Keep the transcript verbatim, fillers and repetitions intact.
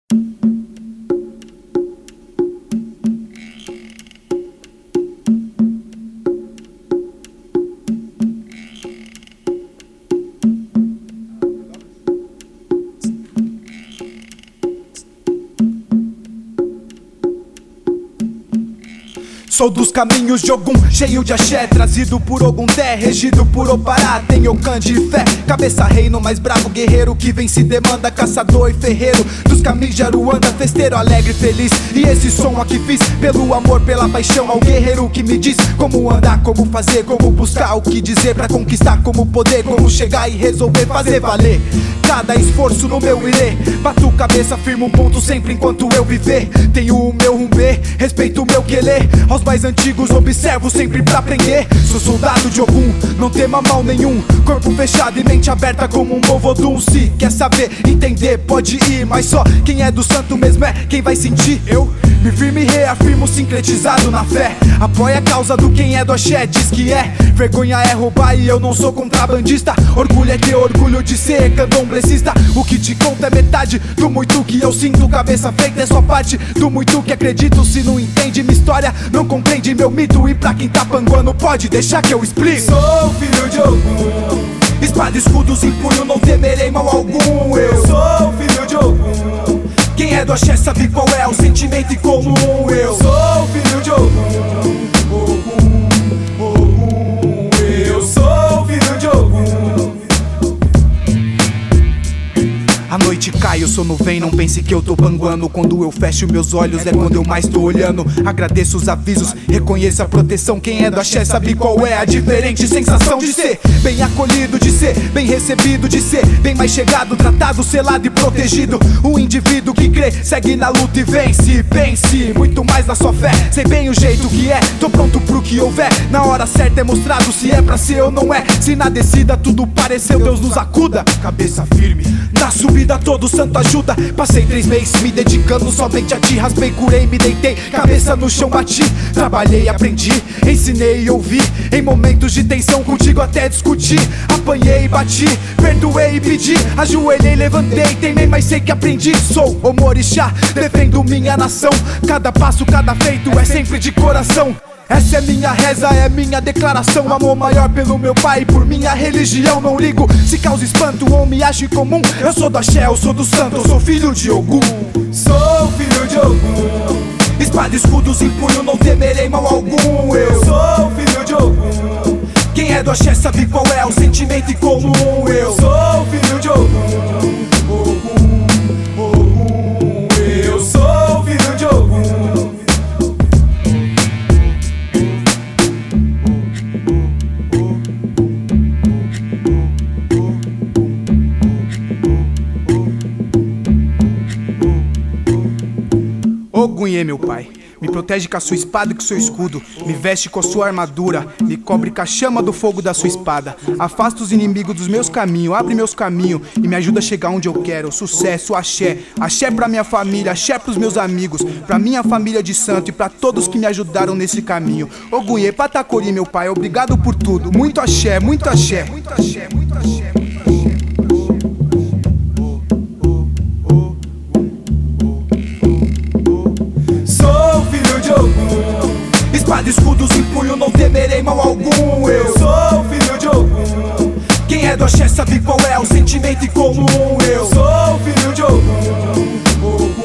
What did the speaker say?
Sou dos caminhos de Ogum, cheio de axé, trazido por Ogundé, regido por Opará. Tenho cande e fé, cabeça reino, mais bravo guerreiro que vem se demanda, caçador e ferreiro dos caminhos de Aruanda, festeiro alegre e feliz. E esse som aqui fiz pelo amor, pela paixão ao guerreiro que me diz como andar, como fazer, como buscar o que dizer pra conquistar, como poder, como chegar e resolver fazer valer cada esforço no meu irê. Bato cabeça, firmo um ponto sempre enquanto eu viver. Tenho o meu rumbê, respeito o meu quelê. Aos mais antigos observo sempre pra aprender. Sou soldado de Ogum, não tema mal nenhum. Corpo fechado e mente aberta como um bom vodum. Se quer saber, entender, pode ir, mas só quem é do santo mesmo é quem vai sentir. Eu me firme e reafirmo, sincretizado na fé. Apoia a causa do quem é do axé, diz que é. Vergonha é roubar e eu não sou contrabandista. Orgulho é ter orgulho de ser candomblessista. O que te conta é metade do muito que eu sinto. Cabeça feita é só parte do muito que acredito. Se não entende minha história, não compreende meu mito. E pra quem tá panguando pode deixar que eu explique. Sou filho de Ogum, espada e escudos em punho, não temerei mal algum. Eu sou filho de Ogum, quem é do axé sabe qual é o sentimento em comum. Eu sou filho de Ogum, Ogum, Ogum. Eu sou filho de Ogum. A noite cai, o sono vem, não pense que eu tô panguando. Quando eu fecho meus olhos é quando eu mais tô olhando. Agradeço os avisos, reconheço a proteção. Quem é do axé sabe qual é a diferente sensação de ser bem acolhido, de ser bem recebido, de ser bem mais chegado, tratado, selado e protegido. O indivíduo que crê, segue na luta e vence. Pense muito mais na sua fé, sei bem o jeito que é. Tô pronto pro que houver, na hora certa é mostrado se é pra ser ou não é. Se na descida tudo pareceu, Deus nos acuda. Cabeça firme, na subida todo santo ajuda. Passei três meses me dedicando somente a ti. Raspei, curei, me deitei, cabeça no chão bati. Trabalhei, aprendi, ensinei e ouvi. Em momentos de tensão contigo até discuti. Apanhei e bati, perdoei e pedi. Ajoelhei, levantei, teimei, mas sei que aprendi. Sou o Morixá, defendo minha nação. Cada passo, cada feito é sempre de coração. Essa é minha reza, é minha declaração. Amor maior pelo meu pai, por minha religião. Não ligo se causa espanto ou me acho incomum. Eu sou do axé, eu sou do santo, eu sou filho de Ogum. Sou filho de Ogum, espada e escudos em punho, não temerei mal algum. Eu sou filho de Ogum, quem é do axé sabe qual é o sentimento em comum. Eu sou filho de Ogum, Ogum, Ogum. Eu sou filho de Ogum. Ogunhê, meu pai, me protege com a sua espada e com o seu escudo. Me veste com a sua armadura, me cobre com a chama do fogo da sua espada. Afasta os inimigos dos meus caminhos, abre meus caminhos e me ajuda a chegar onde eu quero. Sucesso, axé, axé pra minha família, axé pros meus amigos, pra minha família de santo e pra todos que me ajudaram nesse caminho. Ogunhê, Patacori, meu pai, obrigado por tudo. Muito axé, muito axé, muito axé, muito axé. Espada e escudos em punho, não temerei mal algum. Eu sou filho de Ogum, quem é do axé sabe qual é o sentimento em comum. Eu sou filho de Ogum, Ogum.